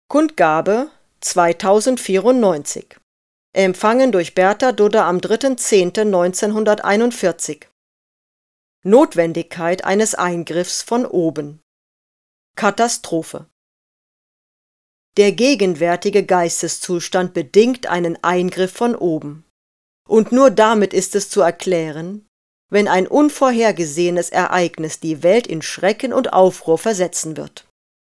Kundgabe 2094. Empfangen durch Bertha Dudder am 3.10.1941. Notwendigkeit eines Eingriffs von oben. Katastrophe. Der gegenwärtige Geisteszustand bedingt einen Eingriff von oben. Und nur damit ist es zu erklären, wenn ein unvorhergesehenes Ereignis die Welt in Schrecken und Aufruhr versetzen wird.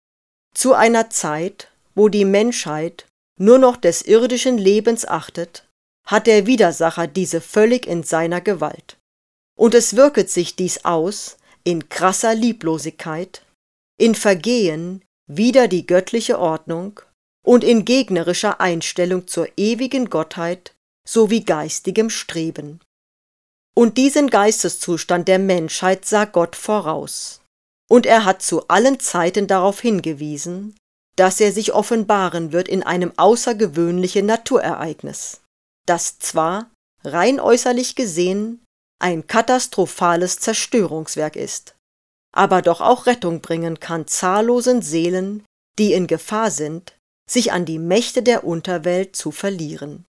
Zu einer Zeit, wo die Menschheit nur noch des irdischen Lebens achtet, hat der Widersacher diese völlig in seiner Gewalt. Und es wirket sich dies aus in krasser Lieblosigkeit, in Vergehen wider die göttliche Ordnung und in gegnerischer Einstellung zur ewigen Gottheit sowie geistigem Streben. Und diesen Geisteszustand der Menschheit sah Gott voraus. Und er hat zu allen Zeiten darauf hingewiesen, dass er sich offenbaren wird in einem außergewöhnlichen Naturereignis, das zwar, rein äußerlich gesehen, ein katastrophales Zerstörungswerk ist, aber doch auch Rettung bringen kann zahllosen Seelen, die in Gefahr sind, sich an die Mächte der Unterwelt zu verlieren.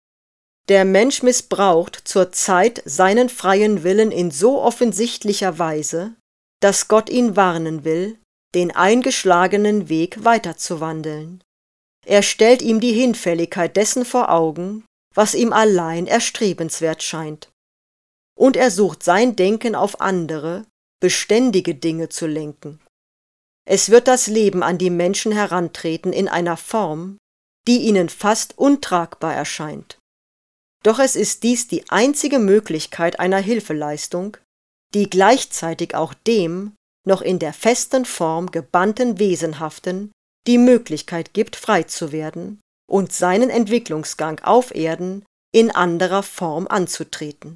Der Mensch missbraucht zur Zeit seinen freien Willen in so offensichtlicher Weise, dass Gott ihn warnen will, den eingeschlagenen Weg weiterzuwandeln. Er stellt ihm die Hinfälligkeit dessen vor Augen, was ihm allein erstrebenswert scheint. Und er sucht sein Denken auf andere, beständige Dinge zu lenken. Es wird das Leben an die Menschen herantreten in einer Form, die ihnen fast untragbar erscheint. Doch es ist dies die einzige Möglichkeit einer Hilfeleistung, die gleichzeitig auch dem noch in der festen Form gebannten Wesenhaften die Möglichkeit gibt, frei zu werden und seinen Entwicklungsgang auf Erden in anderer Form anzutreten.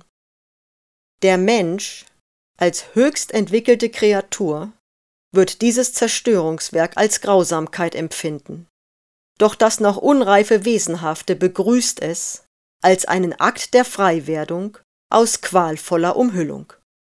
Der Mensch, als höchst entwickelte Kreatur, wird dieses Zerstörungswerk als Grausamkeit empfinden. Doch das noch unreife Wesenhafte begrüßt es als einen Akt der Freiwerdung aus qualvoller Umhüllung.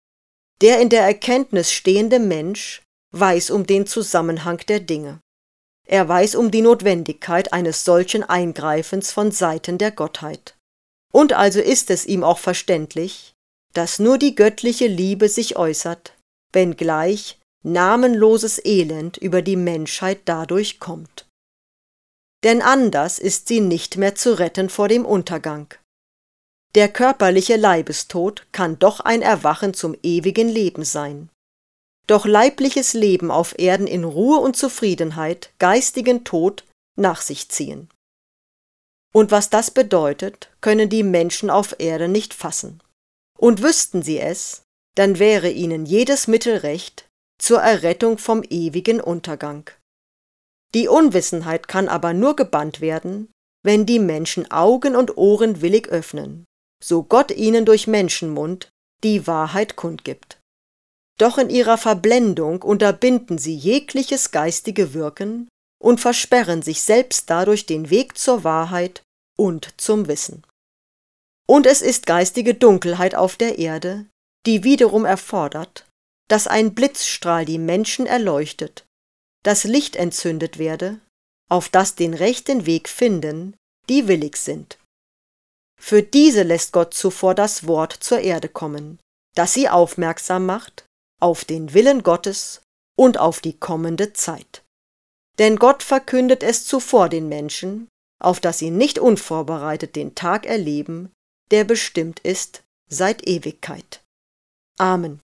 Der in der Erkenntnis stehende Mensch weiß um den Zusammenhang der Dinge. Er weiß um die Notwendigkeit eines solchen Eingreifens von Seiten der Gottheit. Und also ist es ihm auch verständlich, dass nur die göttliche Liebe sich äußert, wenngleich namenloses Elend über die Menschheit dadurch kommt. Denn anders ist sie nicht mehr zu retten vor dem Untergang. Der körperliche Leibestod kann doch ein Erwachen zum ewigen Leben sein. Doch leibliches Leben auf Erden in Ruhe und Zufriedenheit geistigen Tod nach sich ziehen. Und was das bedeutet, können die Menschen auf Erden nicht fassen. Und wüssten sie es, dann wäre ihnen jedes Mittel recht zur Errettung vom ewigen Untergang. Die Unwissenheit kann aber nur gebannt werden, wenn die Menschen Augen und Ohren willig öffnen, so Gott ihnen durch Menschenmund die Wahrheit kundgibt. Doch in ihrer Verblendung unterbinden sie jegliches geistige Wirken und versperren sich selbst dadurch den Weg zur Wahrheit und zum Wissen. Und es ist geistige Dunkelheit auf der Erde, die wiederum erfordert, dass ein Blitzstrahl die Menschen erleuchtet, das Licht entzündet werde, auf das den rechten Weg finden, die willig sind. Für diese lässt Gott zuvor das Wort zur Erde kommen, das sie aufmerksam macht auf den Willen Gottes und auf die kommende Zeit. Denn Gott verkündet es zuvor den Menschen, auf dass sie nicht unvorbereitet den Tag erleben, der bestimmt ist seit Ewigkeit. Amen.